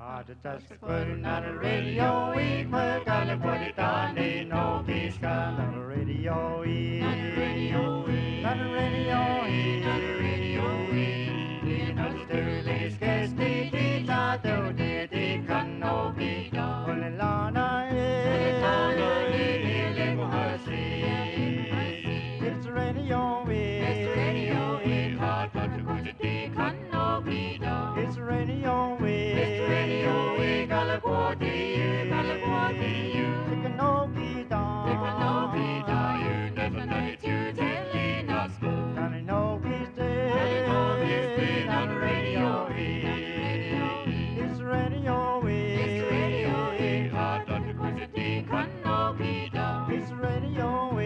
Just putting on the radio, we put on the put it on the no peace on the radio, on the radio, on the radio, on the radio, in the sturdy sketchy tita do the can no be done. Olelana, it's radio, it's radio, hot but the good can no be done. It's radio, it's radio, California, California, it can no be done. It can no be done. You never know it, you telling us. Can it no be dead? Can it no be dead on the radio? It's radio, it's radio, hot but the good can no be done. It's radio,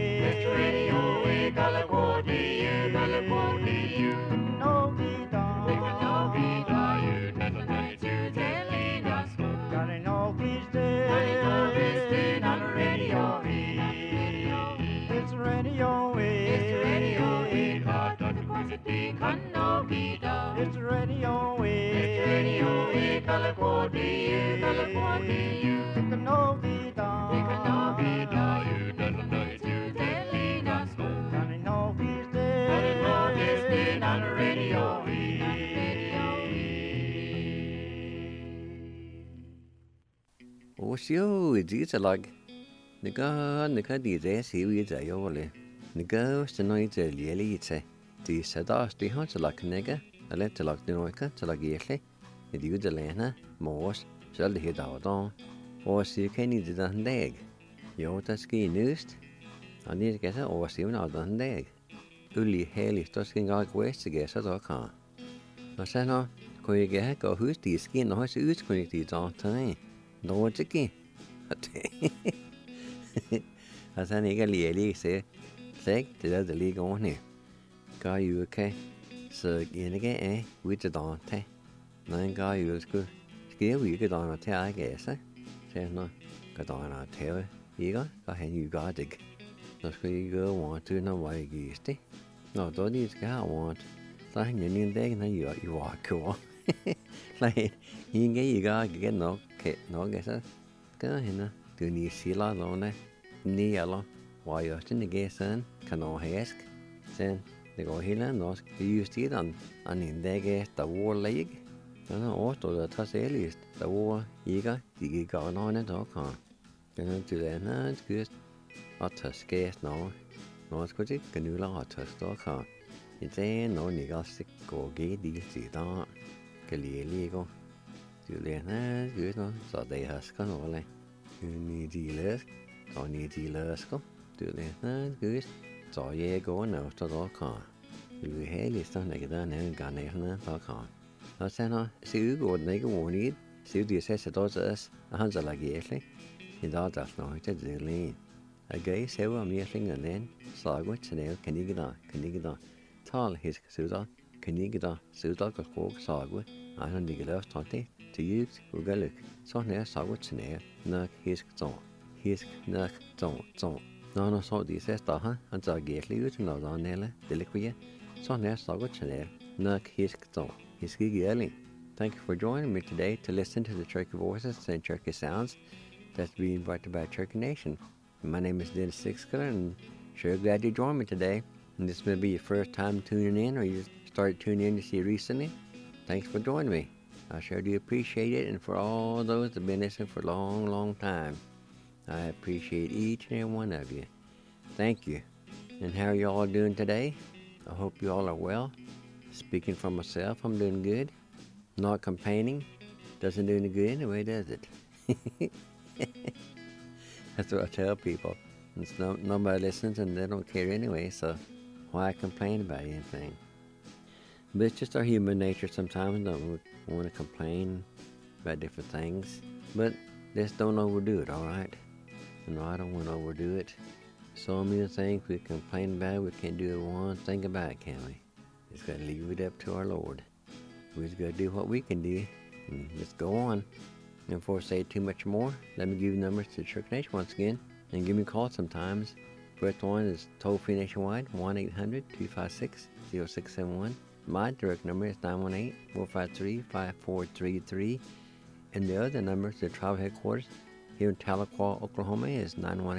California, California, it can no be done. It can no be done. You never know it, you telling us. Got it no peace day. Got it no peace day on the radio. It's radio. It's radio. Hot on the quantity can no be done. It's radio. It's radio. California, California, it can no be done. It can no be done. You never know it, you telling us. Got it no peace day. Got it no peace day on the radio. Osio iditalag. Nika DJ siwi jayole. Nika stenoite lielite. Di sadas di hansalak nega. Alentalak dinoika talagiele. Idi udelena mors selv det hedder Osi kan i den dag. Jo, der skal nøst. Og det skal så oversevne af den dag. Uli helligt, der skal ikke væst til gæster, der kan. Og så når kunne jeg ikke gå hus, de skal nå så udskunnig de der til. Nå det ikke. Og så ikke lige se. Sæk, det der ligger ordentligt. Gør jo ikke. Så jeg ikke er ude til der til. Når en gør jo skulle. Skal vi ikke der til at gæste. Så når gør der til ikke, så han jo gør det. Når skal jeg gøre want til når var jeg gæste. Når da de skal have want, så han jo en dag når jeg i var kår. Nej, ikke gør nok så gør hende. Du ni sila låne, ni eller var jeg også en gæsten kan nå hæsk. Sen det går hele norsk justidan an en dag der var læg. Den har overstået at tage sælgest, der var ikke, de gik og nøgne dokker. Den har til den her skyst, og tage skæst når. Når skulle ikke genøler og tage stokker. I dag når ikke også går gæt i der. Kan lige ligge. Til den her skyst når, så det har skal nåle. Ni de læsk, så ni de læsker. Til den her skyst, så jeg går når der dokker. Du vil have lister, ikke der nævne garnerne dokker. Og så når den ikke ordentligt, så de sætter dog til os, og han så lager æslig. I dag der snart til det lige. Og gør jeg selv om jeg slinger den, så er godt til det, kan ikke der. Tal hisk sødder, kan ikke der, sødder og sprog så er godt. Og han ikke løst det, til jygt og gæløk. Så er så godt til det, nok hisk nok så. Når han så de sætter her, han så gæslig ud, når der er nælle, det likvide. Så er så godt til det, nok hisk så. Thank you for joining me today to listen to the Cherokee Voices and Cherokee Sounds that's being brought to by Cherokee Nation. My name is Dennis Sixkiller, and sure glad you joined me today. And this may be your first time tuning in, or you started tuning in to see recently. Thanks for joining me. I sure do appreciate it, and for all those that have been listening for a long, long time, I appreciate each and every one of you. Thank you. And how are you all doing today? I hope you all are well. Speaking for myself, I'm doing good. Not complaining. Doesn't do any good anyway, does it? That's what I tell people. Nobody listens and they don't care anyway, so why complain about anything? But it's just our human nature sometimes. Don't want to complain about different things. But just don't overdo it, alright? No, I don't want to overdo it. So many things we complain about, we can't do one thing about it, can we? Just got to leave it up to our Lord. We just got to do what we can do and just go on. And before I say too much more, let me give you numbers to Cherokee Nation once again and give me a call sometimes. First one is toll-free nationwide, 1-800-256-0671. My direct number is 918-453-5433. And the other number to the tribal headquarters here in Tahlequah, Oklahoma is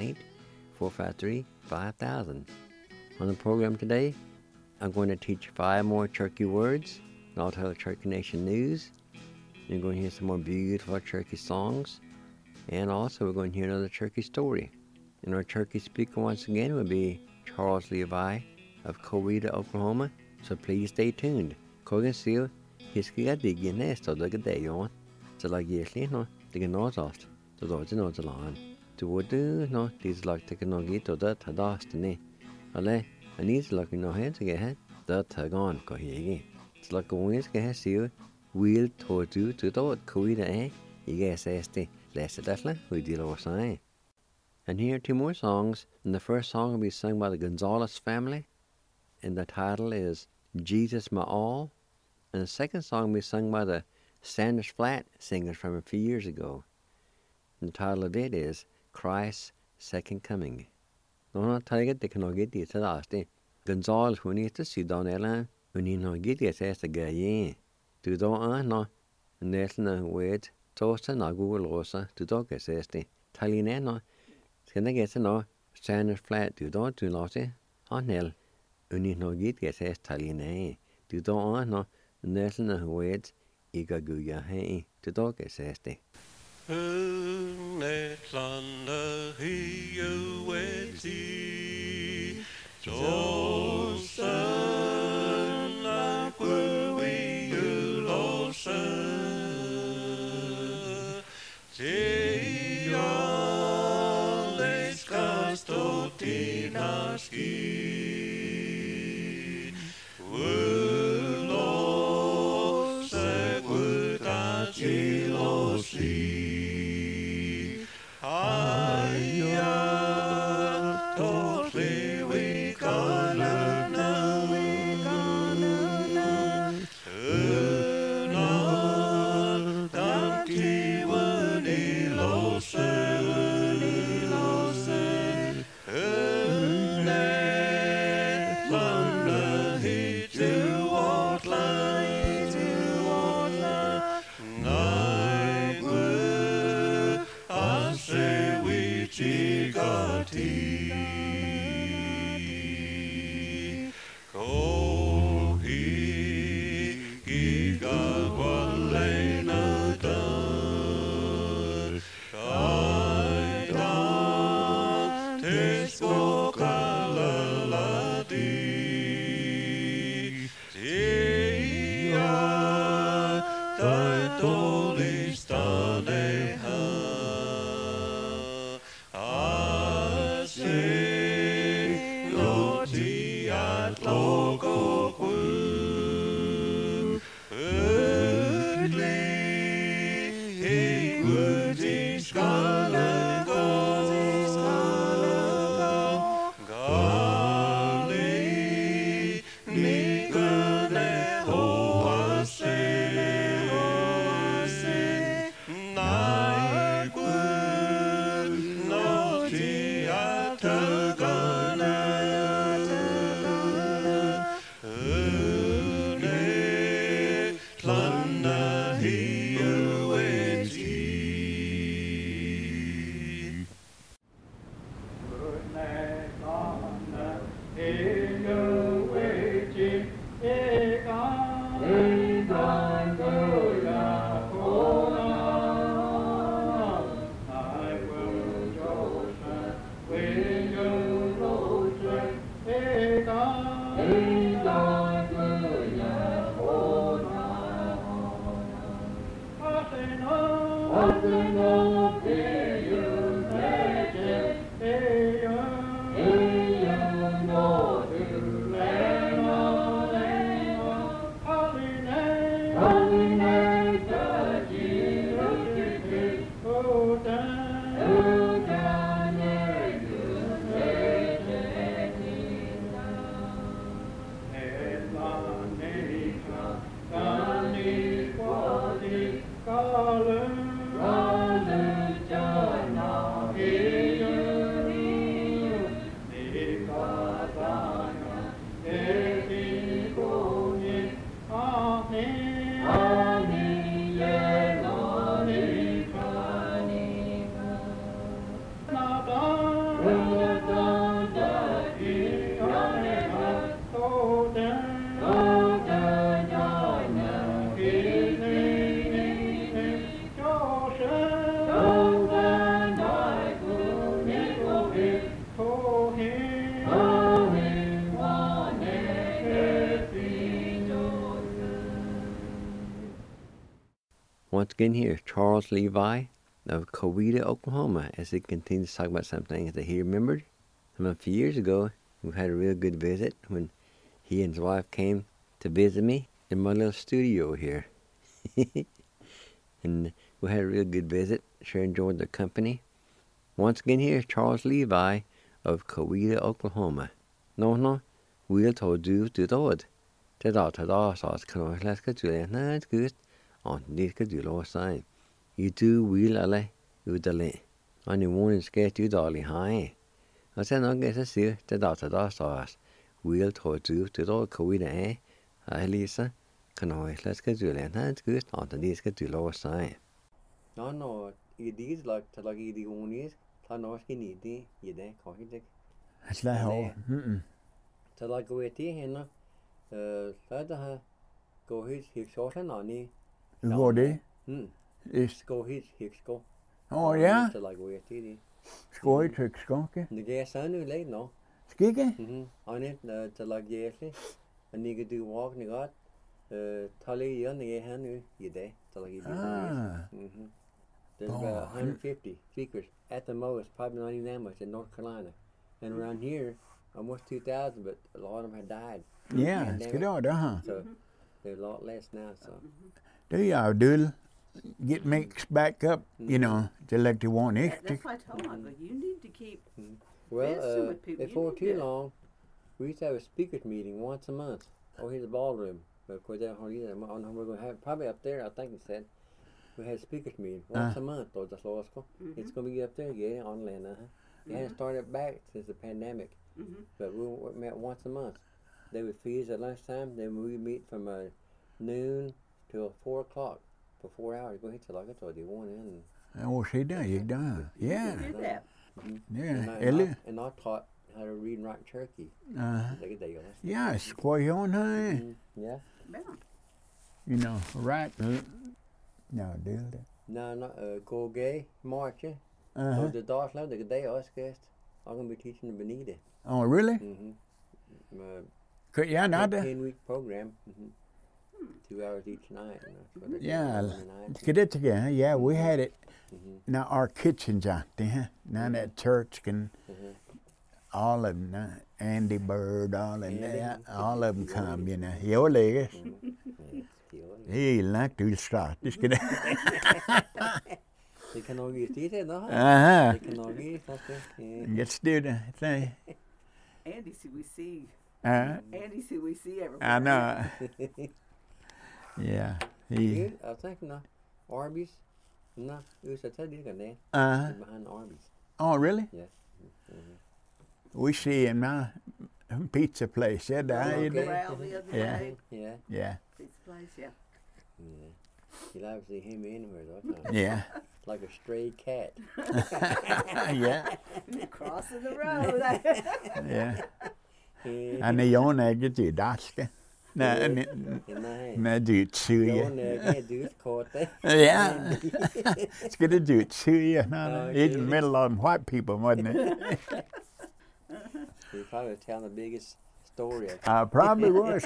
918-453-5000. On the program today, I'm going to teach 5 more Cherokee words, and I'll tell the Cherokee Nation news. You're going to hear some more beautiful Cherokee songs, and also we're going to hear another Cherokee story. And our Cherokee speaker once again will be Charles Levi of Coweta, Oklahoma, so please stay tuned. Kogan seal, hiskiga digi nesto daga dayon, so like yesli no, diga nozost, to doja nozalan. To wodu no, these like tekanogi to that hadastani. Ale, I need like no head to get head, that tagon ko higi. It's like going is get seal, wheel to dot Coweta you guess este, less definitely, we deal with sign. And here are 2 more songs, and the first song will be sung by the Gonzalez family, and the title is Jesus My All, and the second song will be sung by the Sanders Flat singers from a few years ago, and the title of it is Christ's Second Coming. No, tiger they can get this last day. Gonzalez who needs to see down there, who need no get this as the guy, to do no, and there's no word, toast and Google Rosa, to dog as the Talina no. Can I get to know Sanders Flat do not on hell. Uni no get as Talina. Do no Nelson words Iga Guya hey to dog as the. Netlanda he you wetty Johnson like we you lost Tinaski Wulo Segutachi Losi Aya Totally we gonna Donkey Wani Lose Once again, here is Charles Levi of Coweta, Oklahoma, as he continues to talk about some things that he remembered. A few years ago, we had a real good visit when he and his wife came to visit me in my little studio here. And we had a real good visit. Sure enjoyed the company. Once again, here is Charles Levi of Coweta, Oklahoma. No, we'll told you to do it. Det da sauce kan jeg skal du det. Nei, det good. On det skal du lov sig. You do will alle udale. On you want skal du dårlig hej. Og så nok så siger det da sauce. We'll told you to do Coweta af. Hej Lisa. Kan jeg skal du det. Nej, det good. On det skal du lov sig. No, I did like to like I unis. Ta norsk i det. I det kan ikke. Slet over. Så like gå til hende. Så der gå helt sådan og Går det? Gå helt skå. Ja. Så like gå til det. Skål i tykskåke. Det gør sådan nu lidt nå. Skikke? Og net til like jæslig. Og ni kan du walk ni godt. Ta lige igjen jeg her nu i dag. Så like There's about 150 speakers at the most, probably not even that much in North Carolina. And around here, almost 2,000, but a lot of them have died. Ja, skal det da, huh? So there's a lot less now. So Det er jo get mixed back up, you know, to like they want extra. That's why I told him, I go, you need to keep well, visiting with people. before You too need to- long, we used to have a speakers meeting once a month. Oh, here's the ballroom. But of course, we're going to have probably up there. I think it said we had a speakers meeting once a month. Or just It's going to be up there again on land. It hasn't started back since the pandemic, but we met once a month. They would feed us at lunchtime. Then we would meet from noon till 4 o'clock for 4 hours. Go ahead till I told you one in. Se der, gik der. Ja, You did that. ja. Elle. And I taught how to read and write Cherokee. Like a day. Ja, skål her. Yeah. Yeah. You know, right. No, det. No, go gay, March. So the Darth Love, the day I was guest. I'm going to be teaching the Benita. Oh, really? Ja, not that. 10-week program. 2 hours each night. Yeah, get it together. Yeah, we had it. Now our kitchen's out there. Now that church can, all of them, Andy Bird, all of them come, you know. Your legs. He like to start. Just get it. They can all get it, no? Uh-huh. They can all get it. Get student thing. Andy, see, we see. Uh-huh. Andy, see, we see everywhere. I know. Yeah. He. I think no. Arby's. No, it was a tell you that. Behind Arby's. Oh, really? Yeah. We see in my pizza place. Yeah, Corral there. the other Yeah. day. Yeah. Yeah. Pizza place, yeah. Yeah. You like to see him anywhere though. Yeah. Like a stray cat. Yeah. Crossing the road. Yeah. And the owner gets you daske. Nej. Med dyrt syge. Jeg dyrt kort. Yeah. Skal det dyrt syge? No, in the middle of them white people, wasn't it? You probably tell the biggest story. I probably was.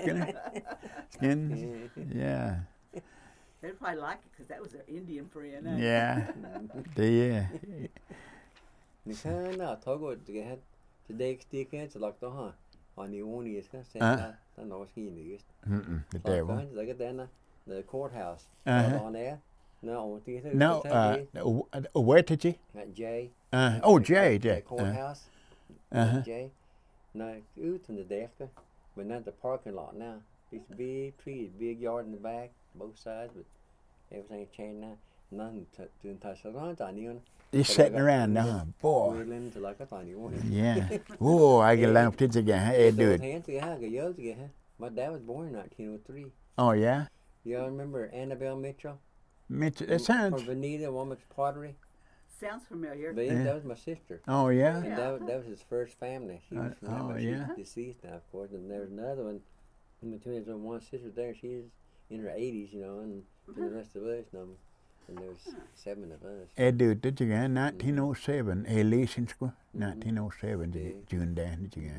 Yeah. They'd probably like it because that was their Indian friend. Eh? Yeah. Det Ni kan ta godt det her. Så det stikker til lagt ha. Og ni oni skal se der norsk indist. the devil. Like it then the courthouse. On there. No, Where did you? At Jay. Jay. The courthouse. Jay. No, out in the deck. But not the parking lot now. These big trees, big yard in the back, both sides, but everything changed now. Nothing to touch around on you. He's sitting around now, boy. Wheeling to like a tiny one. Yeah. Oh, I get laughed at again. Hey, dude. My dad was born in 1903. Oh, yeah? Y'all remember Annabelle Mitchell? Mitch, it sounds. From Benita Womack's Pottery? Sounds familiar. That was my sister. Oh, yeah? And that was his first family. She was from that, but yeah. she's deceased now, of course. And there's another one in between. There's one sister there. She's in her 80s, you know, and the rest of us, and there's 7 of us. Hey, dude, did you get 1907? Hey, Leeson School? 1907, June Dan, did you get?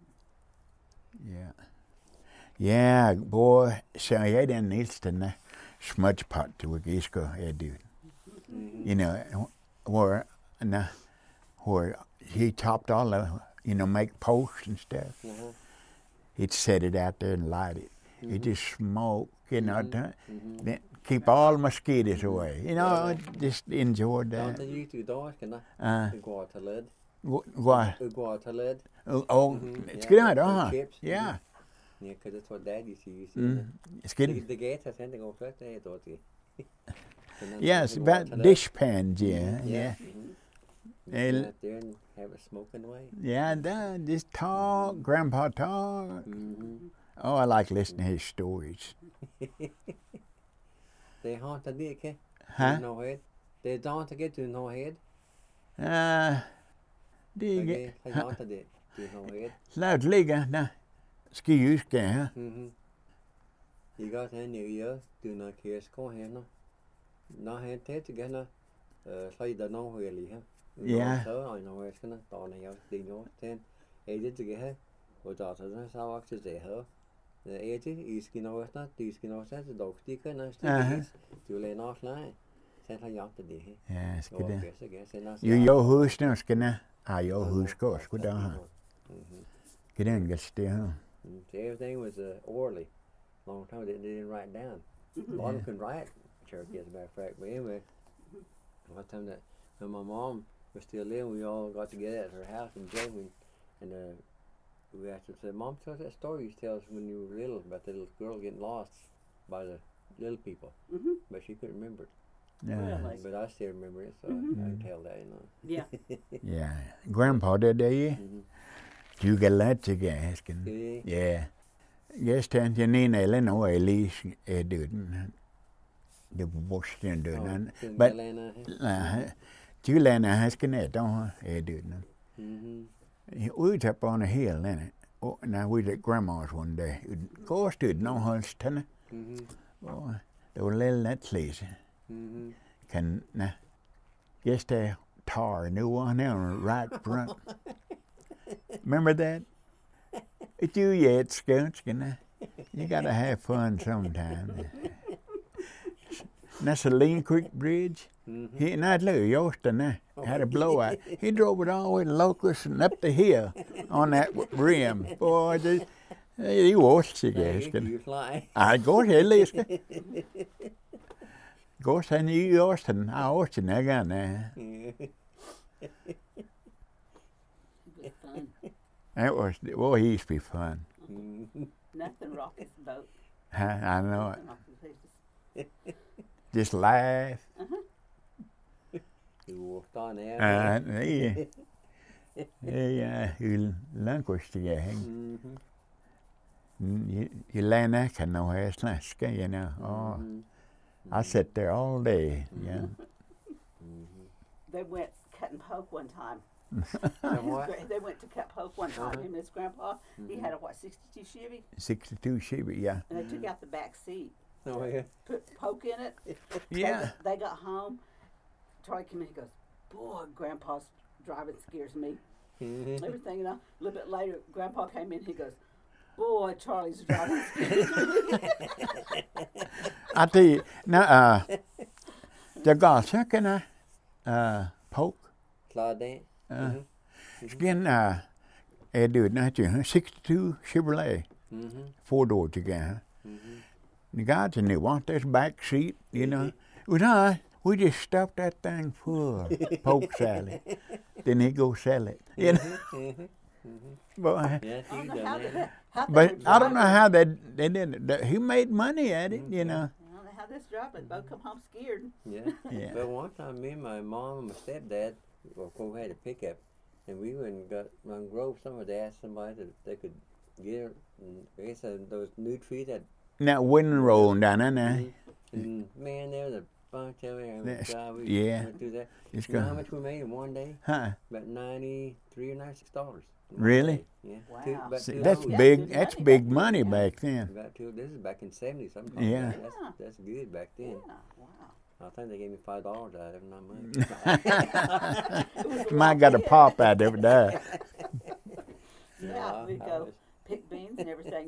Yeah. Yeah. Yeah, boy, så jeg den ældste, smudge pot till we get go ahead, dude. Mhm. You know, where he chopped all the, make posts and stuff. Uh-huh. He'd set it out there and light it. It just smoke, Mhm. then keep all mosquitoes away. Just enjoyed Don't that. they use to do it, can I? Uh, Go out to lead. what? Go out to lead. Oh, Mhm, it's yeah, good, and huh? chips, mhm. Yeah. Yeah, because that's what Dad used to use. It's The good. gate has anything over it, they thought you. Yeah, it's about dish pans, yeah. Mhm. And- Sit out there and have it smoking away. Yeah, just talk, Grandpa talk. Mm-hmm. Oh, I like listening to his stories. They haunted it, okay? Huh? No head. They don't get to no head. Do you They get... haunted it to no head. Loud liga, na. Ski ska, huh? Mm-hmm. You got a new year, do not care, go here, no. No head, take again, say the no really, huh? Yeah. So I know where it's gonna, don't know, they know, then, aged to get her, or daughter, so I to say her. The age is know it's not, these know it's the dog sticker, and I still to lay off line. Send her out today. Ja, ska det. I guess, and that's Jo, jag hus nu ska na. Jag hus ska det ha. Mm-hmm. Ska den gå stä ha. So everything was orally. Long time they didn't write down. A lot of them couldn't write Cherokee, as a matter of fact. But anyway, one time that when my mom was still living, we all got together at her house and joking, and we asked her, said, "Mom, tell us that story you tell us when you were little about the little girl getting lost by the little people." Mhm. But she couldn't remember it. Ja. Really? But I still remember it, so I can tell that, Yeah. Ja. Grandpa did det. Mhm. Du kan lätt sig gasken. See? Ja. Gästen till Nina eller no Elise är döden. Det var borsten döden. Couldn't But tell Anna, du lärna häsken är då är döden. Mhm. We was up on a hill in it. Oh, now we was at grandma's one day. Of course, did no Holston. Mhm. Oh, they were little that place. Mhm. Can na just a tar new one there right front. Remember that? It's you yet, Scouts. You gotta have fun sometime. That's a Lean Creek Bridge. Mhm. He not little Yostin had a blowout. He drove it all the way to Locust and up the hill on that rim. Boy, he was Hey, guys. you fly. I go ahead, Lisa. Go send you Yostin. I Austin again. It was fun. That was, well, he used to be fun. Mhm. Nothing rockets the boat. I know it. Nothing rockets the boat. Just laugh. You walked on there. You language together. Mhm. You learn that kind of way. It's nice, you know. Oh, Mhm. I sit there all day. Yeah. Mhm. They went cutting poke one time. And what? They went to cut poke one time. Uh-huh. Him and his grandpa. He had a 62 Chevy, 62 Sheba, yeah. and they took out the back seat, Oh, yeah. put poke in it. Yeah. They got home. Charlie came in. He goes, "Boy, Grandpa's driving scares me." Mhm. Everything, A little bit later, Grandpa came in. He goes, "Boy, Charlie's driving scares me." I tell you, now, the guy second, poke, Claudette. Mhm. skin, dude, not you, 62 Chevrolet, Mhm. 4-door again. Mhm. The guys in there want this back seat, you know. Well, no, we just stuffed that thing full of poke salad. Then he go sell it. You know, Mhm. boy. Yeah, I don't you know done how they, that. how they But were I don't know driving. how they did it. He made money at it, you know. I don't know how this driving. Both come home scared. Yeah. Yeah. But one time, me and my mom and my stepdad, we had a pickup, and we went and got on Grove somewhere. They asked somebody that they could get her. And they said those new trees that. Now wind rolling down in there. And man, there was a bunch of it. That's- We yeah. went through that. It's You know how go. much we made in one day? Huh? About $93 or $96. in one Really? day. Yeah. Wow. About See, two that's loads. Yeah, big. good That's money big back money then. back then. About two. This is back in '70 something. Yeah. That's good back then. Yeah, wow. I think they gave me $5 out of it, not much. It was a Mine lot got a then. pop out of it. Yeah, we'd I go was- pick beans and everything. Get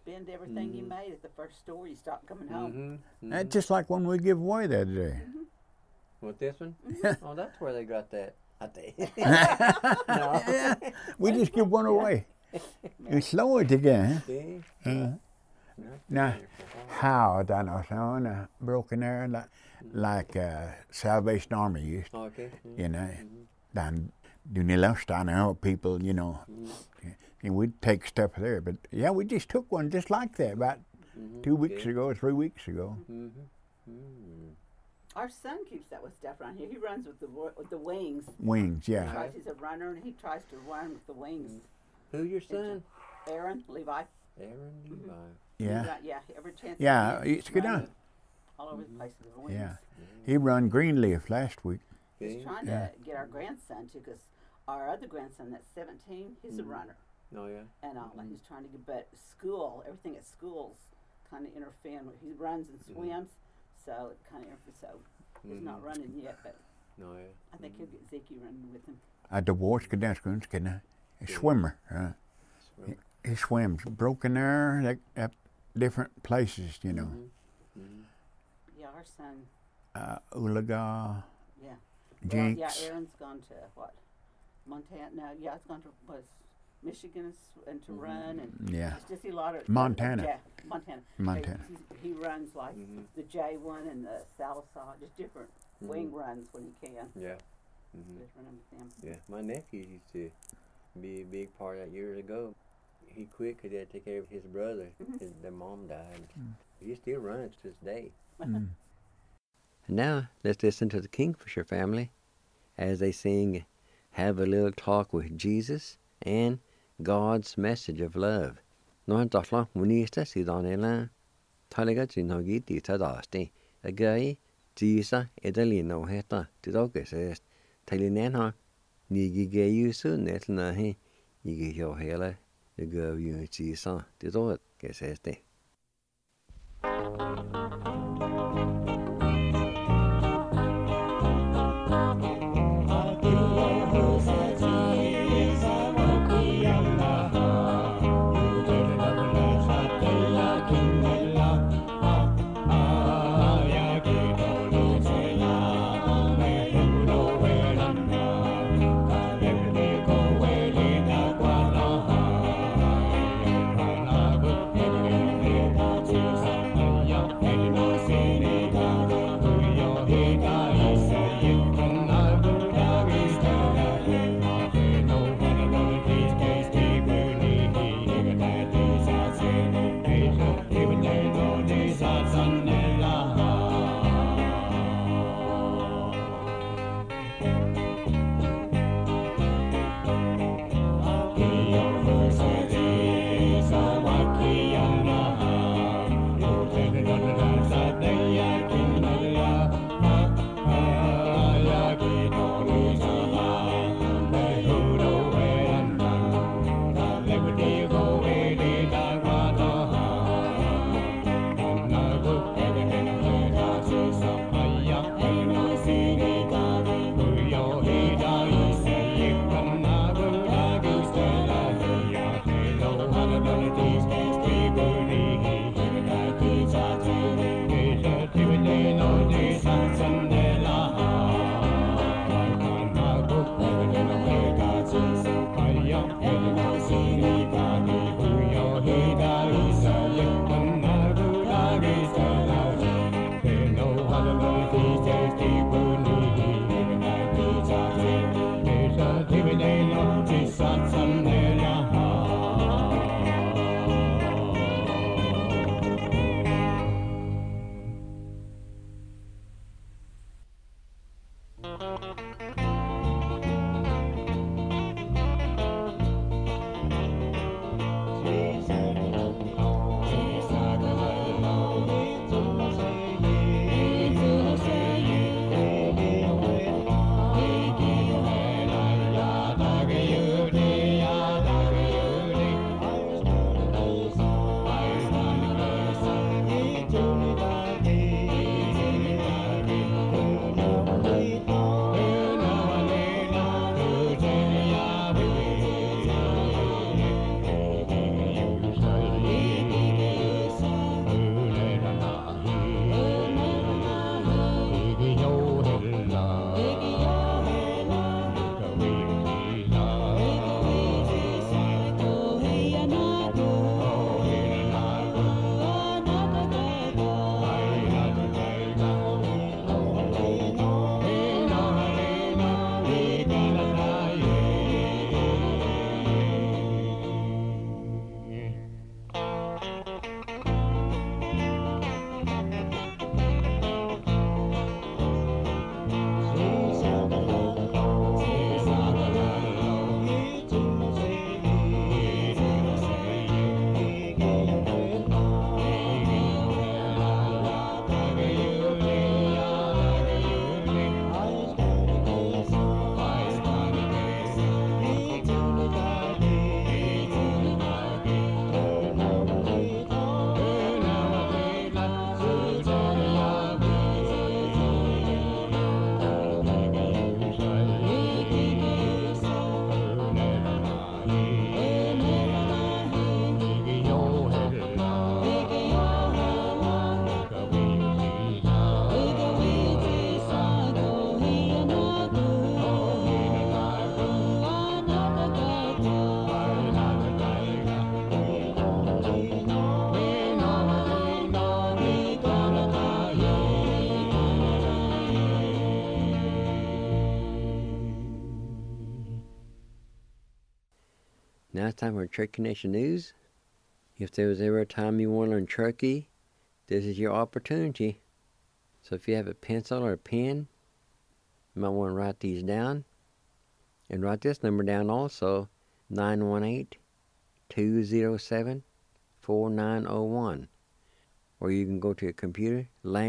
spend everything you made at the first store you stopped coming home. Mm-hmm. That's just like one we give away the other day. What, this one? Oh, that's where they got that. I think. Yeah, we just give one away. You slow it again. See? Now, how I don't know, son, broken arrow like Salvation Army used, Okay. you know, down Dunilust, down there, people, you know, and we'd take stuff there. But yeah, we just took one just like that about 2 weeks ago, 3 weeks ago. Our son keeps that with stuff around here. He runs with the wings. Wings, yeah. He's a runner, and he tries to run with the wings. Who your son? Aaron, Levi. Aaron Levi. Yeah, Yeah, every chance. yeah, he gets, it's good running on. all over the place with the wings. Yeah, he run Greenleaf last week. He's Okay. trying to get our grandson to, because our other grandson that's 17, he's a runner. Oh, yeah. And all that. He's trying to get, but school, everything at school's kind of interfering. He runs and swims, so it kind of interferes. So he's not running yet, but No, yeah. I think he'll get Zeke running with him. I divorced a swimmer. He swims broken there at different places, you know. Yeah, our son. Ulaga, Yeah. Jinx. Well, yeah, Aaron's gone to what? Montana. No, yeah, it's gone to Michigan and to run, and Yeah. it's just a lot of Montana. Yeah, Montana. Montana. He runs like the J1 and the Salsa, just different wing runs when he can. Yeah. Just running with them. Yeah. My nephew used to be a big part of that years ago. He quit because he had to take care of his brother. Their mom died. He still runs to this day. And now, let's listen to the Kingfisher family as they sing Have a Little Talk with Jesus and God's Message of Love. Nó tọt munista si donela talaga tinogi ti tadasti agai tisa edalino heta tidokes talinena nigi geyusu netnahi nigi yo hela the go you tisa tidot keseste. Now it's time for Cherokee Nation News. If there was ever a time you want to learn Cherokee, this is your opportunity. So if you have a pencil or a pen, you might want to write these down. And write this number down also, 918-207-4901. Or you can go to your computer,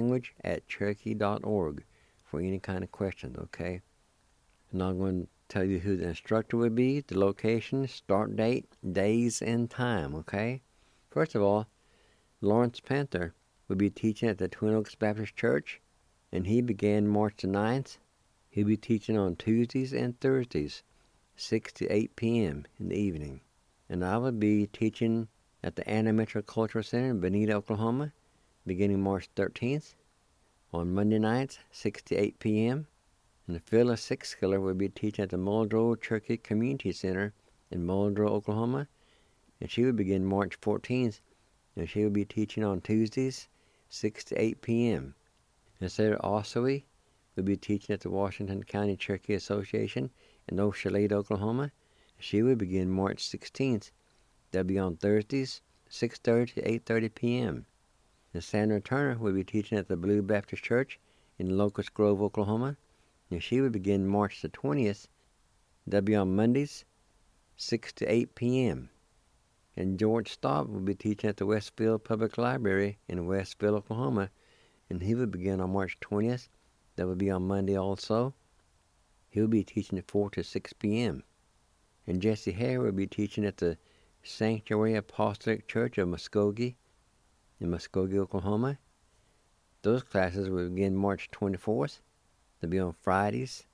language@cherokee.org for any kind of questions, okay? And I'm going to tell you who the instructor would be, the location, start date, days, and time, okay? First of all, Lawrence Panther will be teaching at the Twin Oaks Baptist Church, and he began March the 9th. He'll be teaching on Tuesdays and Thursdays, 6 to 8 p.m. in the evening. And I will be teaching at the Anna Metro Cultural Center in Bonita, Oklahoma, beginning March 13th. On Monday nights, 6 to 8 p.m. And Phyllis Sixskiller will be teaching at the Muldrow Cherokee Community Center in Muldrow, Oklahoma. And she will begin March 14th, and she will be teaching on Tuesdays, 6 to 8 p.m. And Sarah Ossowy will be teaching at the Washington County Cherokee Association in Oshaleta, Oklahoma. She will begin March 16th. They'll be on Thursdays, 6:30 to 8:30 p.m. And Sandra Turner will be teaching at the Blue Baptist Church in Locust Grove, Oklahoma. And she will begin March the 20th. They'll be on Mondays, 6 to 8 p.m. And George Staub will be teaching at the Westfield Public Library in Westfield, Oklahoma. And he will begin on March 20th. That will be on Monday also. He'll be teaching at 4 to 6 p.m. And Jesse Hare will be teaching at the Sanctuary Apostolic Church of Muskogee in Muskogee, Oklahoma. Those classes will begin March 24th. They'll be on Fridays,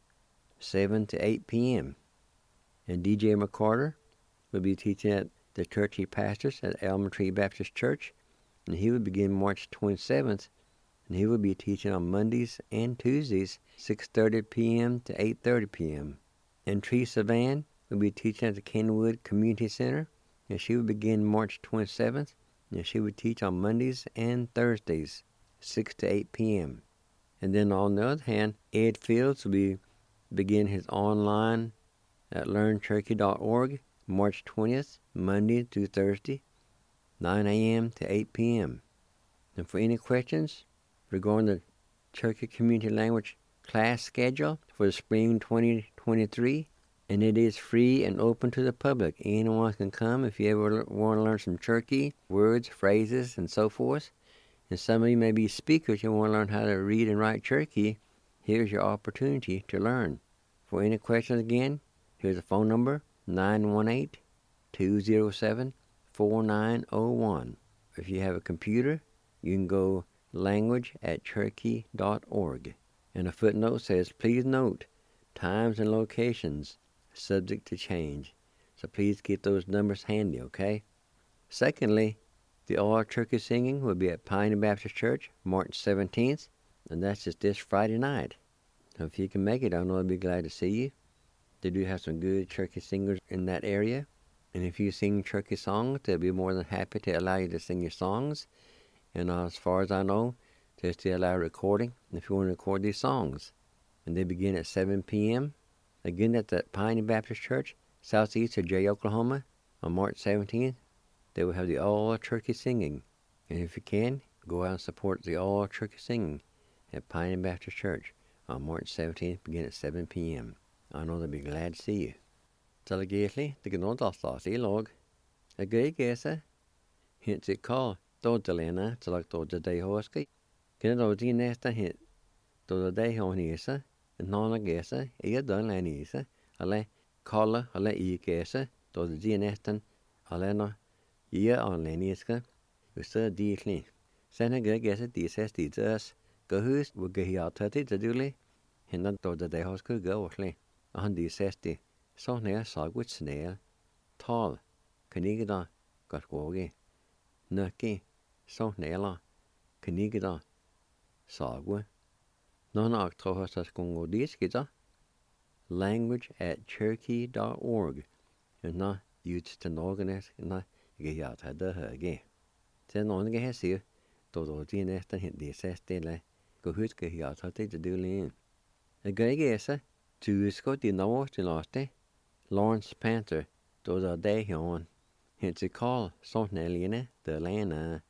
7 to 8 p.m. And DJ McCarter will be teaching at the church he pastors at Elm Tree Baptist Church. And he will begin March 27th. And he will be teaching on Mondays and Tuesdays, 6:30 p.m. to 8:30 p.m. And Teresa Van will be teaching at the Kenwood Community Center, and she will begin March 27th, and she will teach on Mondays and Thursdays, 6 to 8 p.m. And then on the other hand, Ed Fields will begin his online at learncherokee.org, March 20th, Monday through Thursday, 9 a.m. to 8 p.m. And for any questions regarding the Cherokee Community Language class schedule for the spring 2023, and it is free and open to the public. Anyone can come if you ever want to learn some Cherokee words, phrases, and so forth. And some of you may be speakers and want to learn how to read and write Cherokee. Here's your opportunity to learn. For any questions again, here's the phone number, 918-207-4901. If you have a computer, you can go language@cherokee.org. And a footnote says, please note, times and locations subject to change. So please keep those numbers handy, okay? Secondly, the All Cherokee Singing will be at Pioneer Baptist Church, March 17th, and that's just this Friday night. So if you can make it, I know I'd be glad to see you. They do have some good Cherokee singers in that area. And if you sing Cherokee songs, they'll be more than happy to allow you to sing your songs. And as far as I know, they still allow recording if you want to record these songs. And they begin at 7 p.m. Again, at the Pioneer Baptist Church, southeast of Jay, Oklahoma, on March 17th. They will have the All Cherokee Singing. And if you can, go out and support the All Cherokee Singing at Pioneer Baptist Church on March 17th, begin at 7 p.m. I know they'll be glad to see you. Talagately, the Gnodastas log. A gay guesser. Hence it call, Dodalena, to like Dodday Horsky. Can it already nest a hint? Dodday Honisa, and Nona guesser, a done Lanisa, a le collar, a le e guesser, Doddy nestan, a lena. Yeah, on Leniska, we said deeply. Send a good guess at these us. Go who's will get out 30 to do, and not though the day house could go with on these 60. So near sog with snail. Tall, canigada, got wogi. Nucky, so naila, canigada, sogwa. Non octohus as gongo diskida. Language@cherokee.org. And not used to organize, not. Get out had the huggy. Then on the gas here, Dodo Nest and hit the assessed go who's get out how they do lean. A gay guesser, two Scott the North in Lawrence Panther Då da day hon. Hence call sånt neline de lena.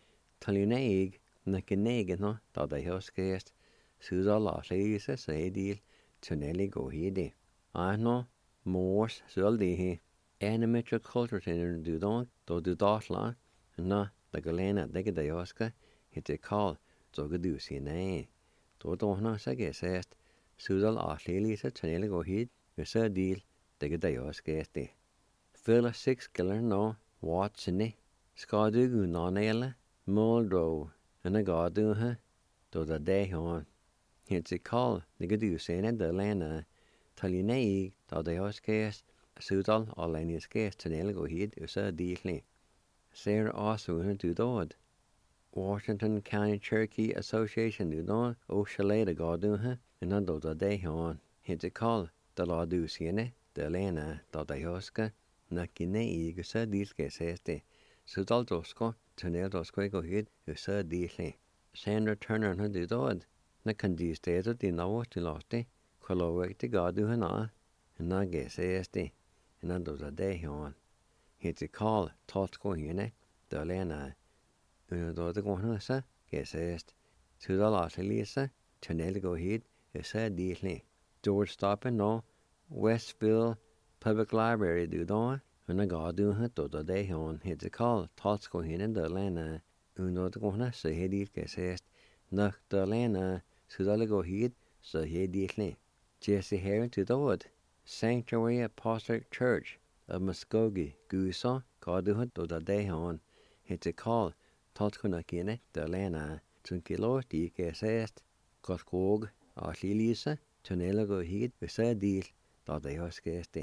Taluneig na genegen no da de hoskest. Suda la lise sedil tuneli go hidi. No mors suldi he. Animature culture in dudon do du dotla. Na da galena de de hoska. Hence call so gedu si ne. Do no sa gesest. Suda la lise tuneli go hid. Sedil de de hoskesti. Fylla 6 gillar no Watsinni. Skadu gu nanele. Muldro. And a gadu ha. Do da day hon. Hence call nigadu sene de lena. Talinei da de hoskest. Sudal alenius gest tunel go hid usa deally. Sarah also do dod. Washington County Cherokee Association do no o shaleda gadu ha. And a do da day hon. Hence call da la du sene de lena da de hoska. Na kinei gusa dilke seste. Sudal dosko tunel dosko go hid usa deally. Sandra Turner na do dod. Na kandistede di nawo til lotte. Kolowek til gadu hana. Na geseste. Na do da day hon. Hit call totsko hine. De lena. Una do de gona sa gesest. Sudal aselisa tunel go hid usa deally. George stopping no Westville Public Library do don. Una gadu ha do da day hon. Hit call totsko hine de lena. Una do gona sa hedil gesest. Nach de lena. Sudal go hid so he deally. Jesse Heron to the wood. Sanctuary Apostolic Church of Muskogee, Gusa, Gaduhut do da day hon. Hit a call, Totkunakine, de lena, Tunkilo, di gesest, Kotkog, Lisa, Tunela go hid, with a deal, da they hoskesti.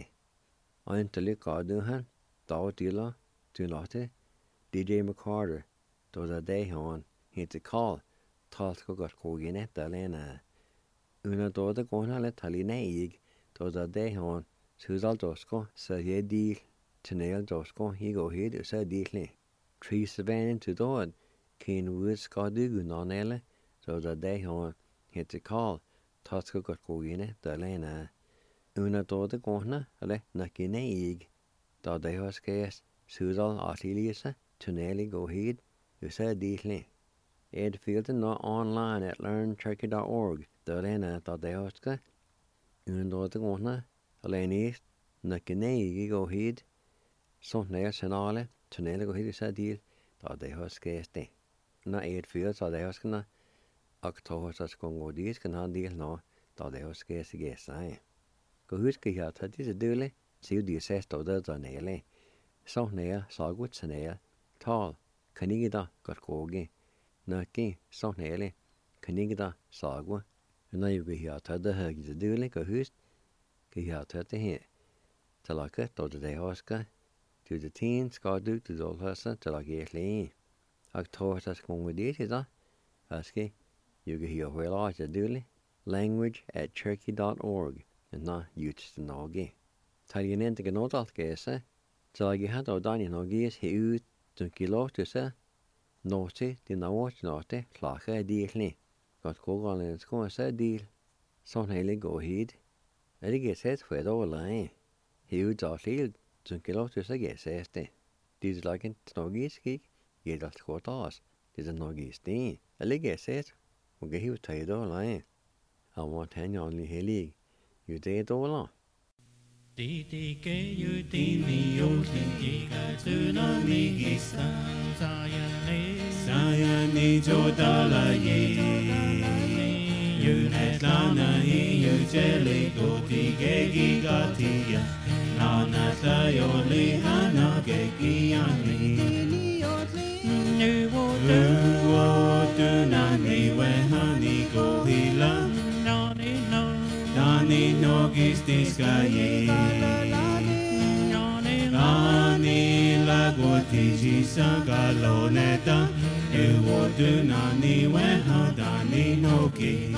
Antali Gaduhan, Daw Dilla, Tunote, DJ McCarter, do da day hon. Hit a call, Totko got Kogine, de lena. Una do da gona le talineig, do da day hon. Sudal dosko, sa ye deal, Tunel dosko, he go hid, sa deally. Tree savan to dod, Keen woods Gadugu nanele, do da day hon. Hit a call, Totko got Kogine, de lena. Una do da gona le nakineig, da day hoskes, Sudal atilisa, Tuneli go hid, sa deally. Ed Fielden not online at learnturkey.org. The lena da de hoska. Un do de gona. Alenis. Na kinei go hid. Sånt när senale. Tunele go hid sa deal. Da de hoska este. Na Ed Fields da de hoska na. Aktohosas kongo dis kan han deal no. Da de hoska este gesai. Go huska ja ta disse dule. Siu di ses do da nele. Sånt när sagut senale. Tal. Kanigida got kogi. Naki, sånt hele, kanigda, sagwa. Na ju gihja tadda högde dule go hust. Gihja tadda he. Talaka, do de hoska. Tu de teen, skadu, tu dolhasa, talaki etli. Ak tohasas kongwediti da. Aski, you gihja huela dule. language@cherokee.org. And na jutste nogi. Taljenente genodalt gese. Talagi had o dani nogis he ut, tunkilotusa. Noti, di nawot noti, klache dealni. Got kogal en sko sa deal. Son hele go hid. Edi geset fwed o lai. Hiu da lil, tunkilotus a geseste. Dis lagen snogis kik, jedal skotas. Dis a nogis di. Eli geset, og gehiu taid o lai. I want hen only helig. You did o la. Titi ke yu tini yo tini ka tsunami gisa sayane jodala ye yu netlana yu jeli goti gegi gatia nana tayo li hana gegi ani nu wo tu nani we hani go hila Nani nogis diskaye Nani lagotiji sagaloneta Ewodu nani weha dani nogi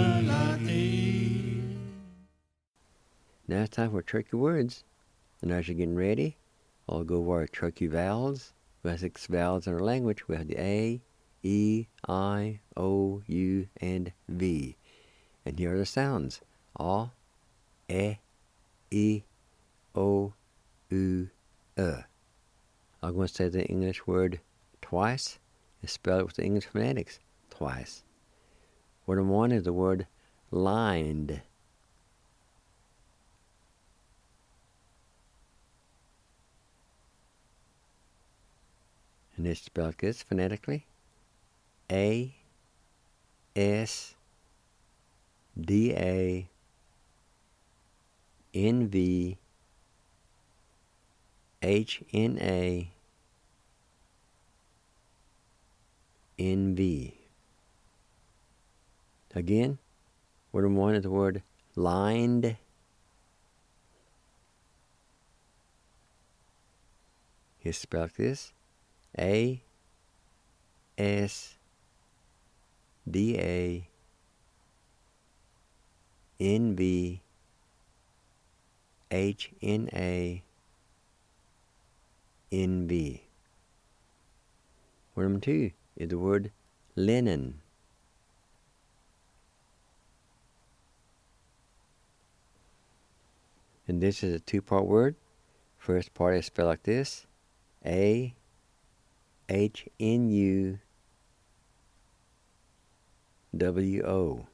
Now it's time for Turkey words. And as you're getting ready, I'll go over our Turkey vowels. We have 6 vowels in our language. We have the A, E, I, O, U, and V. And here are the sounds. A, E, I, O, U, I'm going to say the English word twice and spell it with the English phonetics twice. Word number one is the word lined. And it's spelled like this phonetically. ASDANVHNANV. Again, word number one is the word lined. It's spelled like this. ASDANVHNANV. Word number two is the word linen. And this is a two-part word. First part is spelled like this. AHNUWO.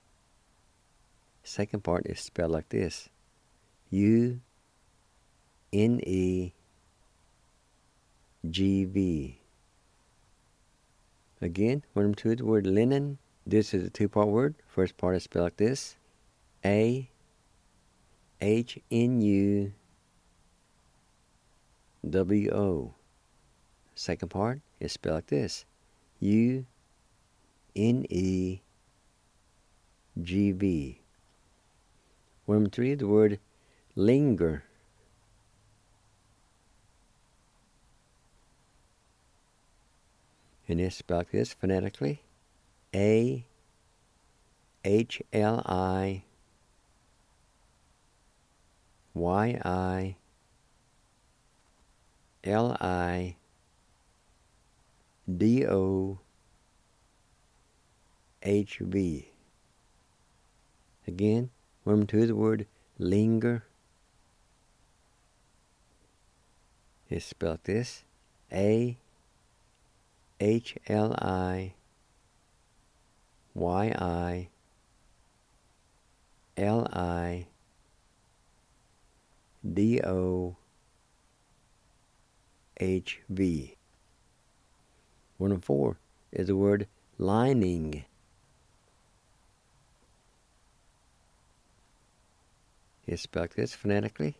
Second part is spelled like this. UNEGV. Again, word number two is the word linen. This is a two-part word. First part is spelled like this. AHNUWO. Second part is spelled like this. UNEGV. Word number three is the word linger. And it's spelled like this phonetically. AHLIDOHV. Again, word number two is the word linger. It's spelled like this. AHLIDOHV. Word number four is the word lining. It's spelled like this phonetically.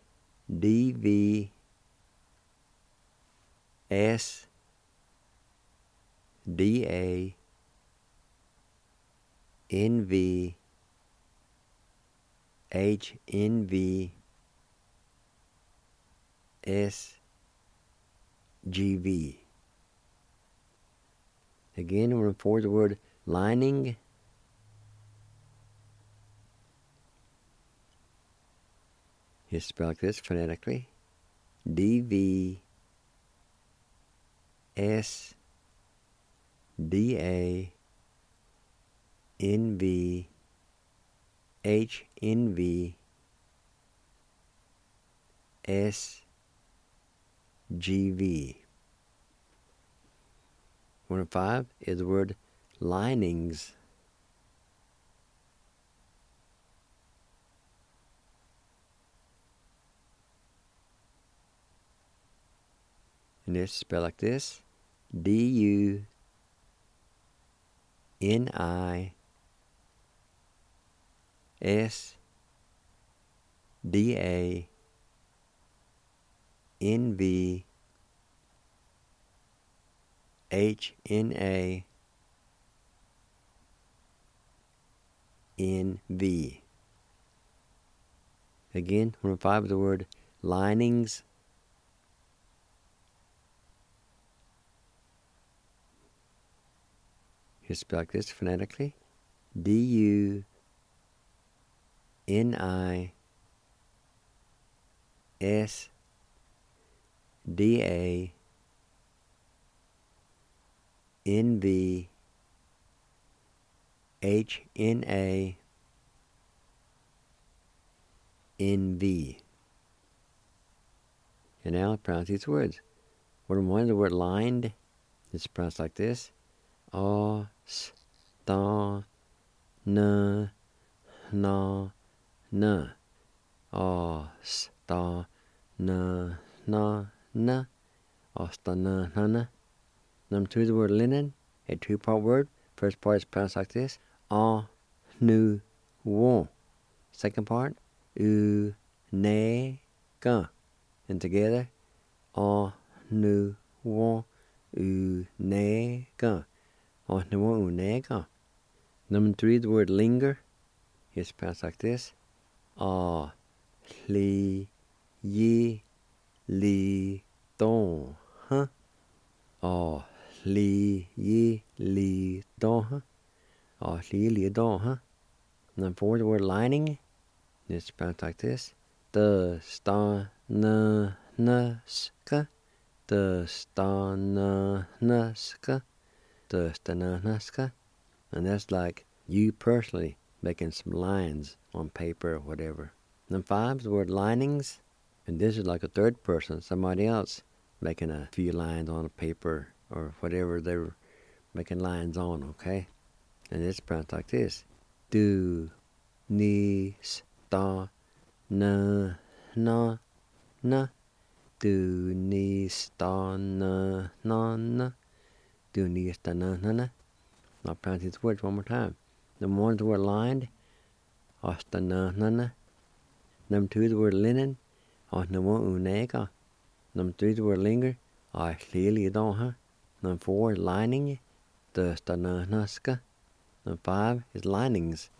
DVSDANVHNVSGV. Again, word number four is the word lining. It's spelled like this phonetically. DVSDANVHNVSGV. Word number five is the word linings. And it's spelled like this. DUNINGS. Again, word number five is the word linings. It's spelled like this phonetically. DUNISGS. DANVHNANV. And now pronounce these words. Word one, the word lined, it's pronounced like this. A, S, Ta, N, Na, N. A, S, Ta, N, Na, N. A, S, Ta, N, Na, N. Number two, the word linen, a two-part word. First part is pronounced like this. A, Nu, Wo. Second part, U, Ne, Ga. And together, A, Nu, Wo, U, Ne, Ga. A, Nu, Wo, U, Ne, Ga. Number three, the word linger. It's pronounced like this. A, Li, Yi, Li, Don, huh? A, Li, Yi, Li, Don, huh? A, Li, Li, Don, huh? Number four, the word lining. It's pronounced like this. The, sta, na, ska. The, sta, na, ska. The, sta, na, ska. And that's like you personally making some lines on paper or whatever. Number five is the word linings. And this is like a third person, somebody else making a few lines on a paper or whatever they were making lines on, okay? And it's pronounced like this. Do, ni, sta, na, na. Do, ni, sta, na, na. Do, ni, sta, na. I'll pronounce these words one more time. Number one is the word lined. Asta, na. Number two is the word linen. Number three is the word linger. Number four is lining. Number five is linings.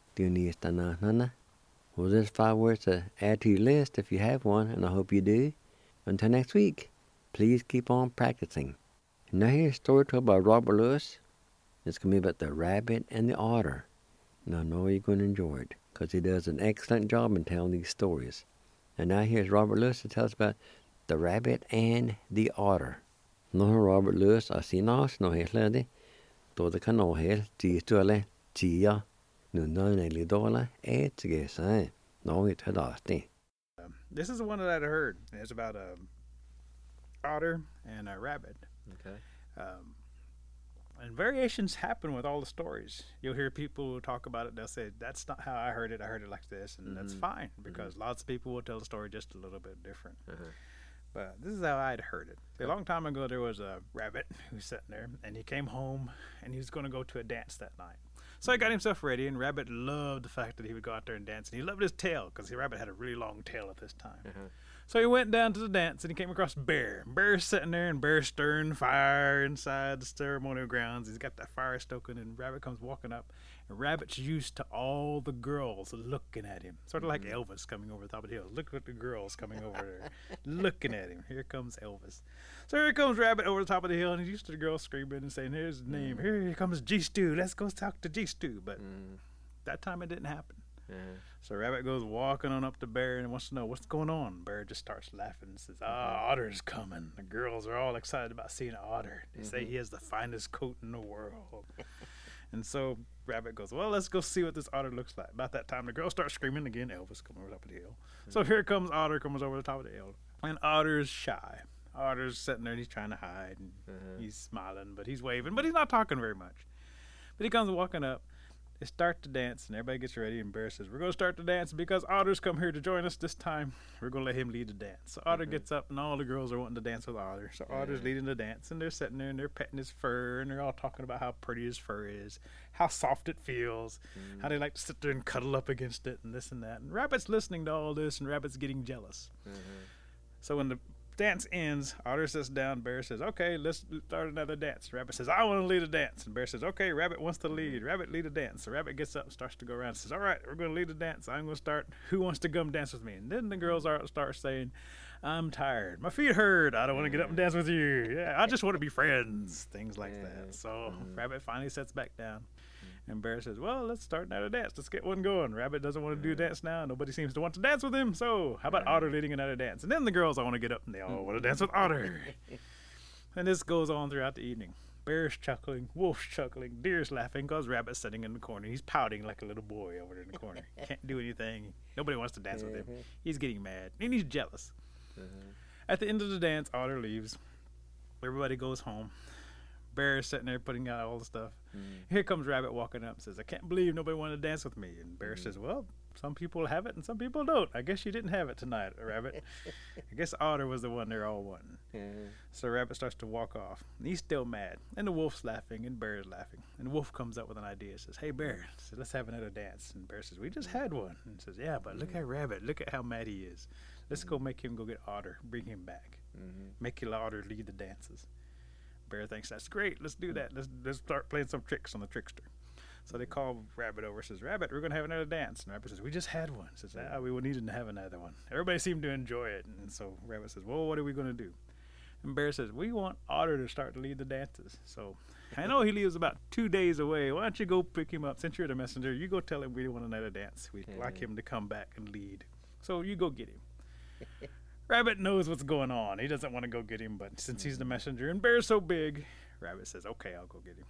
Well, there's 5 words to add to your list if you have one, and I hope you do. Until next week, please keep on practicing. And now here's a story told by Robert Lewis. It's going to be about the rabbit and the otter. And I know you're going to enjoy it, because he does an excellent job in telling these stories. And now here's Robert Lewis to tell us about the rabbit and the otter. Nå Robert Lewis av sin as nå helt ledig. Då det kan nå helt tistole tia. Nu nöjlig dåla ätge sig. Nå it hadasti. This is the one that I'd heard. It's about a otter and a rabbit. Okay. And variations happen with all the stories. You'll hear people talk about it. They'll say, that's not how I heard it. I heard it like this. And that's fine, because lots of people will tell the story just a little bit different. But this is how I'd heard it. A long time ago, there was a rabbit who was sitting there, and he came home, and he was going to go to a dance that night. So he got himself ready, and Rabbit loved the fact that he would go out there and dance. And he loved his tail, because the rabbit had a really long tail at this time. So he went down to the dance, and he came across Bear. Bear's sitting there, and Bear's stirring fire inside the ceremonial grounds. He's got that fire stoking, and Rabbit comes walking up. And Rabbit's used to all the girls looking at him. Sort of like Elvis coming over the top of the hill. Look at the girls coming over there, looking at him. Here comes Elvis. So here comes Rabbit over the top of the hill, and he's used to the girls screaming and saying, here's his name. Here comes G-Stew. Let's go talk to G-Stew. But that time it didn't happen. So Rabbit goes walking on up to Bear and wants to know what's going on. Bear just starts laughing and says, Otter's coming. The girls are all excited about seeing an otter. They say he has the finest coat in the world. And so Rabbit goes, well, let's go see what this otter looks like. About that time, the girls start screaming again. Elvis comes over the top of the hill. So here comes Otter, comes over the top of the hill. And Otter's shy. Otter's sitting there and he's trying to hide. And he's smiling, but he's waving, but he's not talking very much. But he comes walking up. They start to dance, and everybody gets ready, and Bear says, we're going to start the dance because Otter's come here to join us this time. We're going to let him lead the dance. So Otter gets up, and all the girls are wanting to dance with Otter. So Otter's leading the dance, and they're sitting there, and they're petting his fur, and they're all talking about how pretty his fur is, how soft it feels, how they like to sit there and cuddle up against it, and this and that. And Rabbit's listening to all this, and Rabbit's getting jealous. So when the dance ends, Otter sits down. Bear says, okay, let's start another dance. Rabbit says, I want to lead a dance. And Bear says, okay, Rabbit wants to lead. Rabbit lead a dance. So Rabbit gets up and starts to go around and says, all right, we're going to lead a dance. I'm going to start. Who wants to come dance with me? And then the girls start saying, I'm tired. My feet hurt. I don't want to get up and dance with you. Yeah, I just want to be friends. Things like that. So Rabbit finally sits back down. And Bear says, well, let's start another dance. Let's get one going. Rabbit doesn't want to do a dance now. Nobody seems to want to dance with him. So how about Otter leading another dance? And then the girls all want to get up, and they all want to dance with Otter. And this goes on throughout the evening. Bear's chuckling, Wolf's chuckling, Deer's laughing because Rabbit's sitting in the corner. He's pouting like a little boy over there in the corner. Can't do anything. Nobody wants to dance with him. He's getting mad, and he's jealous. At the end of the dance, Otter leaves. Everybody goes home. Bear is sitting there putting out all the stuff. Here comes Rabbit walking up and says, I can't believe nobody wanted to dance with me. And Bear says, well, some people have it and some people don't. I guess you didn't have it tonight, Rabbit. I guess Otter was the one they're all wanting. So Rabbit starts to walk off. And he's still mad. And the wolf's laughing and Bear's laughing. And the wolf comes up with an idea. Says, hey, Bear, says, let's have another dance. And Bear says, we just had one. And says, yeah, but look at Rabbit. Look at how mad he is. Let's go make him go get Otter. Bring him back. Make Otter lead the dances. Bear thinks that's great. Let's do that. Let's start playing some tricks on the trickster. So they call Rabbit over. Says, Rabbit, we're gonna have another dance. And Rabbit says, we just had one. Says, we will need to have another one. Everybody seemed to enjoy it. And so Rabbit says, well, what are we gonna do? And Bear says, we want Otter to start to lead the dances. So I know he lives about 2 days away. Why don't you go pick him up? Since you're the messenger, you go tell him we want another dance. We'd like him to come back and lead. So you go get him. Rabbit knows what's going on. He doesn't want to go get him, but since he's the messenger and Bear's so big, Rabbit says, okay, I'll go get him.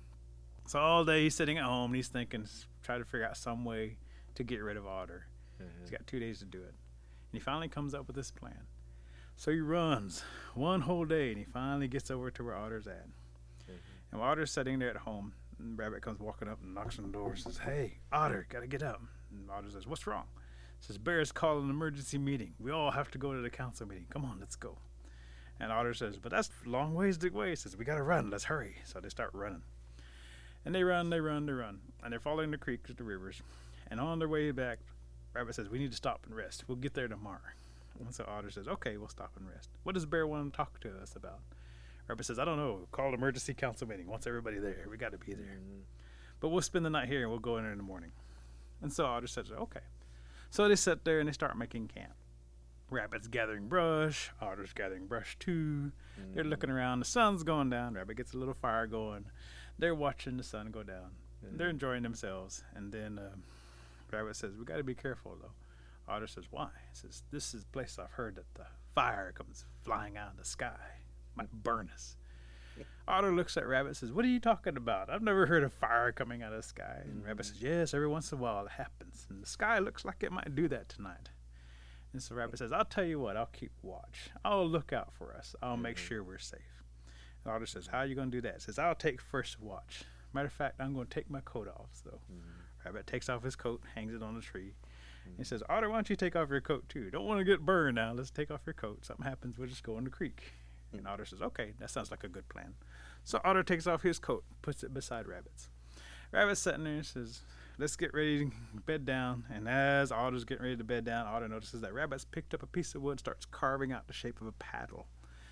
So all day he's sitting at home and he's thinking, try to figure out some way to get rid of Otter. He's got 2 days to do it. And he finally comes up with this plan. So he runs one whole day and he finally gets over to where Otter's at. And while Otter's sitting there at home, and Rabbit comes walking up and knocks on the door and says, hey, Otter, gotta get up. And Otter says, what's wrong? Says, Bear's calling an emergency meeting. We all have to go to the council meeting. Come on, let's go. And Otter says, but that's a long ways away. He says, we got to run. Let's hurry. So they start running. And they run. And they're following the creeks, the rivers. And on their way back, Rabbit says, we need to stop and rest. We'll get there tomorrow. And so Otter says, okay, we'll stop and rest. What does Bear want to talk to us about? Rabbit says, I don't know. Call an emergency council meeting. Wants everybody there. We got to be there. But we'll spend the night here and we'll go in there in the morning. And so Otter says, okay. So they sit there and they start making camp. Rabbit's gathering brush. Otter's gathering brush too. They're looking around. The sun's going down. Rabbit gets a little fire going. They're watching the sun go down. They're enjoying themselves. And then Rabbit says, we got to be careful though. Otter says, why? He says, this is a place I've heard that the fire comes flying out of the sky. Might burn us. Otter looks at Rabbit and says, what are you talking about? I've never heard of fire coming out of the sky. And Rabbit says, yes, every once in a while it happens. And the sky looks like it might do that tonight. And so Rabbit says, I'll tell you what, I'll keep watch. I'll look out for us. I'll make sure we're safe. And Otter says, how are you going to do that? He says, I'll take first watch. Matter of fact, I'm going to take my coat off. So Rabbit takes off his coat, hangs it on the tree. He says, Otter, why don't you take off your coat too? Don't want to get burned now. Let's take off your coat. Something happens, we'll just go in the creek. And Otter says, okay, that sounds like a good plan. So Otter takes off his coat, puts it beside Rabbit's. Rabbit's sitting there and says, let's get ready to bed down. And as Otter's getting ready to bed down, Otter notices that Rabbit's picked up a piece of wood and starts carving out the shape of a paddle.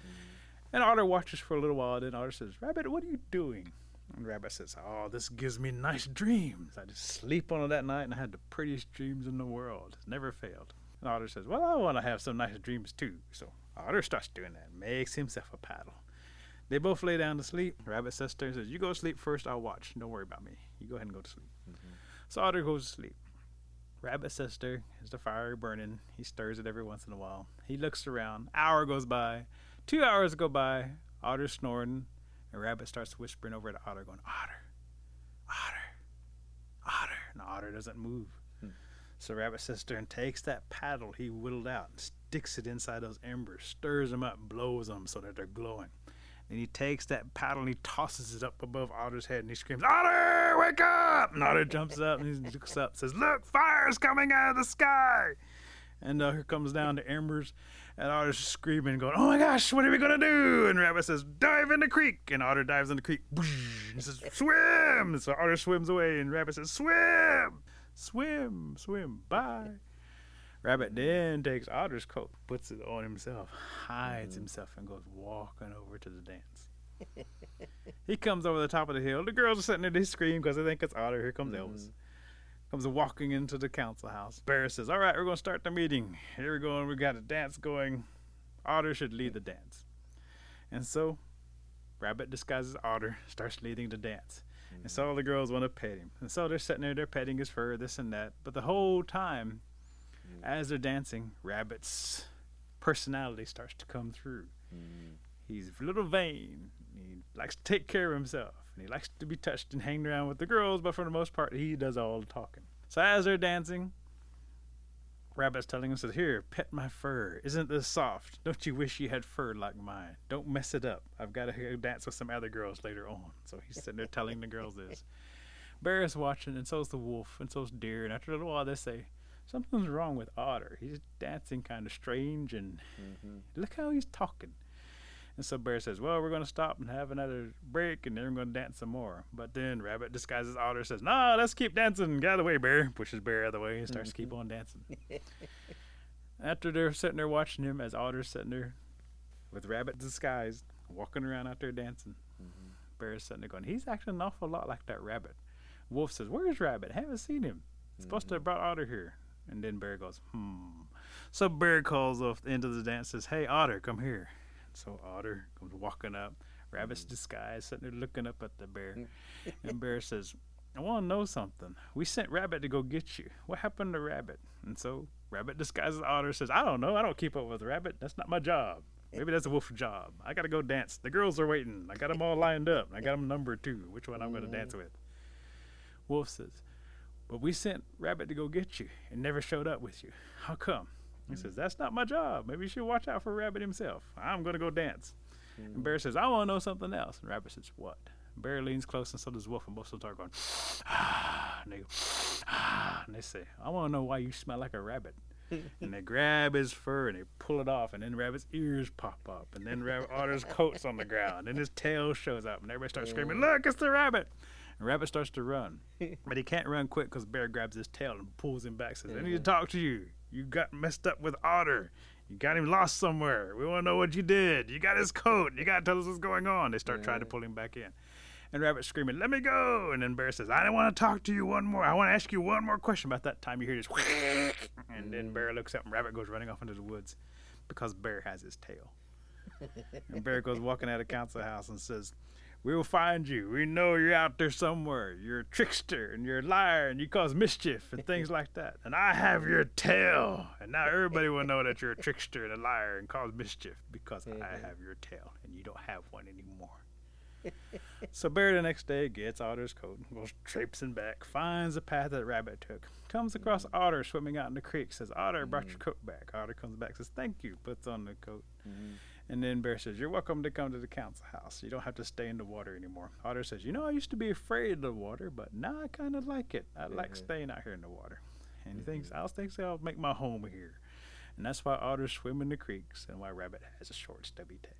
And Otter watches for a little while, then Otter says, Rabbit, what are you doing? And Rabbit says, oh, this gives me nice dreams. I just sleep on it that night and I had the prettiest dreams in the world. It's never failed. And Otter says, well, I want to have some nice dreams too. So Otter starts doing that, makes himself a paddle. They both lay down to sleep. Rabbit sits there and says, you go to sleep first, I'll watch. Don't worry about me. You go ahead and go to sleep. So Otter goes to sleep. Rabbit sits there, has the fire burning. He stirs it every once in a while. He looks around. Hour goes by. 2 hours go by. Otter's snoring. And Rabbit starts whispering over to Otter, going, Otter, Otter, Otter. And Otter doesn't move. So Rabbit sits there and takes that paddle he whittled out and sticks it inside those embers, stirs them up, blows them so that they're glowing. Then he takes that paddle and he tosses it up above Otter's head and he screams, Otter, wake up! And Otter jumps up and he looks up and says, look, fire's coming out of the sky! And here comes down the embers and Otter's screaming, going, oh my gosh, what are we going to do? And Rabbit says, dive in the creek. And Otter dives in the creek. And he says, swim! So Otter swims away and Rabbit says, swim! Swim, swim, bye. Rabbit then takes Otter's coat, puts it on himself, hides himself, and goes walking over to the dance. He comes over the top of the hill. The girls are sitting there, they scream because they think it's Otter. Here comes Elvis. Comes walking into the council house. Bear says, all right, we're going to start the meeting. Here we go, and we got a dance going. Otter should lead the dance. And so Rabbit disguises Otter, starts leading the dance. And so all the girls want to pet him. And so they're sitting there, they're petting his fur, this and that. But the whole time, as they're dancing, Rabbit's personality starts to come through. He's a little vain. He likes to take care of himself. And he likes to be touched and hang around with the girls, but for the most part, he does all the talking. So as they're dancing, Rabbit's telling him, says, here, pet my fur. Isn't this soft? Don't you wish you had fur like mine? Don't mess it up. I've got to go dance with some other girls later on. So he's sitting there telling the girls this. Bear is watching, and so's the wolf, and so's deer. And after a little while, they say, something's wrong with Otter. He's dancing kind of strange, and look how he's talking. And so Bear says, well, we're going to stop and have another break, and then we're going to dance some more. But then Rabbit disguises Otter, says, no, let's keep dancing. Get out of the way, Bear. Pushes Bear out of the way and starts to keep on dancing. After they're sitting there watching him, as Otter's sitting there with Rabbit disguised, walking around out there dancing, Bear's sitting there going, he's acting an awful lot like that Rabbit. Wolf says, where's Rabbit? Haven't seen him. Supposed to have brought Otter here. And then Bear goes, So Bear calls off the end of the dance, says, hey, Otter, come here. So Otter comes walking up, Rabbit's disguised, sitting there looking up at the bear. And Bear says, I want to know something. We sent Rabbit to go get you. What happened to Rabbit? And so Rabbit disguises Otter, says, I don't know. I don't keep up with Rabbit. That's not my job. Maybe that's a wolf's job. I got to go dance. The girls are waiting. I got them all lined up. I got them numbered too, which one I'm going to dance with. Wolf says, but we sent Rabbit to go get you and never showed up with you. How come? He says, that's not my job. Maybe you should watch out for Rabbit himself. I'm going to go dance. And Bear says, I want to know something else. And Rabbit says, what? Bear leans close, and so does Wolf, and both start going, and they go, and they say, I want to know why you smell like a rabbit. And they grab his fur, and they pull it off, and then Rabbit's ears pop up, and then Otter's coat's on the ground, and his tail shows up, and everybody starts screaming, look, it's the rabbit. And Rabbit starts to run, but he can't run quick because Bear grabs his tail and pulls him back, says, I need to talk to you. You got messed up with Otter. You got him lost somewhere. We want to know what you did. You got his coat. You got to tell us what's going on. They start trying to pull him back in. And Rabbit's screaming, let me go. And then Bear says, I don't want to talk to you one more. I want to ask you one more question. About that time you hear this, and then Bear looks up and Rabbit goes running off into the woods because Bear has his tail. And Bear goes walking out of council house and says, we will find you. We know you're out there somewhere. You're a trickster and you're a liar and you cause mischief and things like that. And I have your tail. And now everybody will know that you're a trickster and a liar and cause mischief because I have your tail and you don't have one anymore. So Bear the next day gets Otter's coat, goes traipsing back, finds the path that Rabbit took, comes across Otter swimming out in the creek, says, Otter, brought your coat back. Otter comes back, says, thank you, puts on the coat. And then Bear says, you're welcome to come to the council house. You don't have to stay in the water anymore. Otter says, I used to be afraid of the water, but now I kind of like it. I like staying out here in the water. And he thinks, I'll make my home here. And that's why otters swim in the creeks and why Rabbit has a short, stubby tail.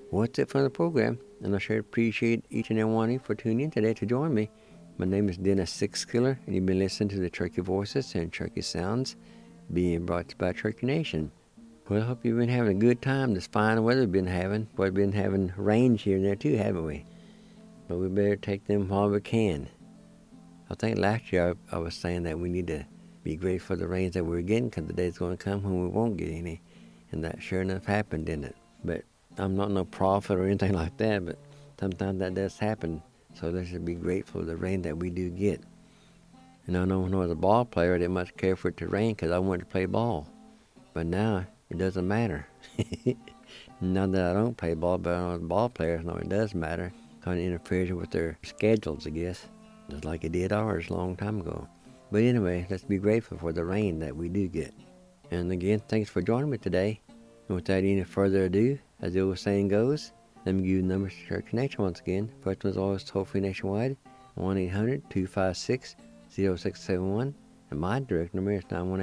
Well, that's it for the program, and I sure appreciate each and every one of you for tuning in today to join me. My name is Dennis Sixkiller, and you've been listening to the Cherokee Voices and Cherokee Sounds being brought to you by Cherokee Nation. Well, I hope you've been having a good time this fine weather we've been having. We've been having rains here and there too, haven't we? But we better take them while we can. I think last year I was saying that we need to be grateful for the rains that we're getting, because the day's going to come when we won't get any. And that sure enough happened, didn't it? But I'm not no prophet or anything like that, but sometimes that does happen. So let's just be grateful for the rain that we do get. And I know when I was a ball player, I didn't much care for it to rain because I wanted to play ball. But now it doesn't matter. Not that I don't play ball, but I know the ball players know it does matter. Kind of interferes with their schedules, I guess. Just like it did ours a long time ago. But anyway, let's be grateful for the rain that we do get. And again, thanks for joining me today. And without any further ado, as the old saying goes, let me give you the numbers to Cherokee Nation once again. First one is always toll-free nationwide, 1-800-256-0671. And my direct number is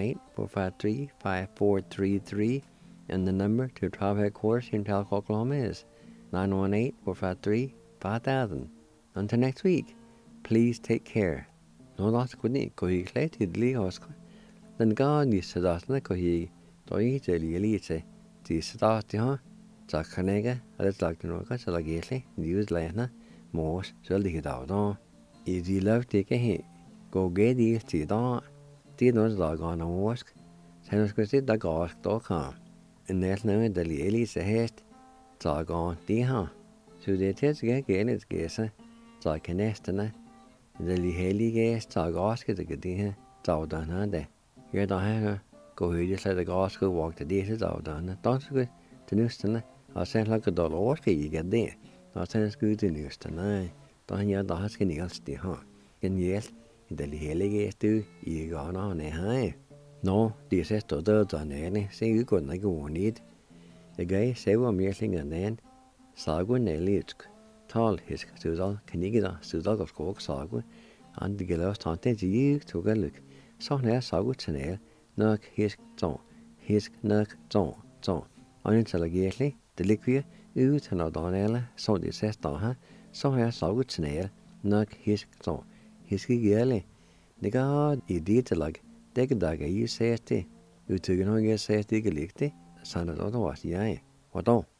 918-453-5433. And the number to tribe headquarters here in Tahlequah, Oklahoma is 918-453-5000. Until next week, please take care. No loss of good kohi clay to the Lee Oscar. Then God is the Dosna kohi, Toy to the Elite, the Stati, Zakanega, let's like to know, so like Gately, News Lana, Morse, so the Hidao. If you love take a hint, go get these to the Tinos dog on a wask, send us go sit the gosk.com. And there's no the Elite haste, dog on the huh. So they test get it, guess, Zakanestana. The heli gas tag Oscar to get here, done under. Here don't have go here just let the Oscar walk the dishes out done. Don't go to Newston. I'll send like $1 Oscar you get there. I'll send us good to Newston. Don't you the husky nails the huh? And yes, the heli gas do you gone on a high. No, this is to the done any, say you could like one need. The guy say one meeting and then Sagwin Elitsk. Tal his Sudal, Canigida, Sudal of Coke Sagu, and the Gillos Tante to took a look. So now Sagu Chanel, Nurk his zone, his Nurk zone. Unintelligently, the liquid, Ut and O'Donnell, so this says Daha, so now Sagu Chanel, Nurk his zone, his girly. The God, you did the like, take a dagger, you say it, you took an ogre says the galicti, son of the was yay. What on?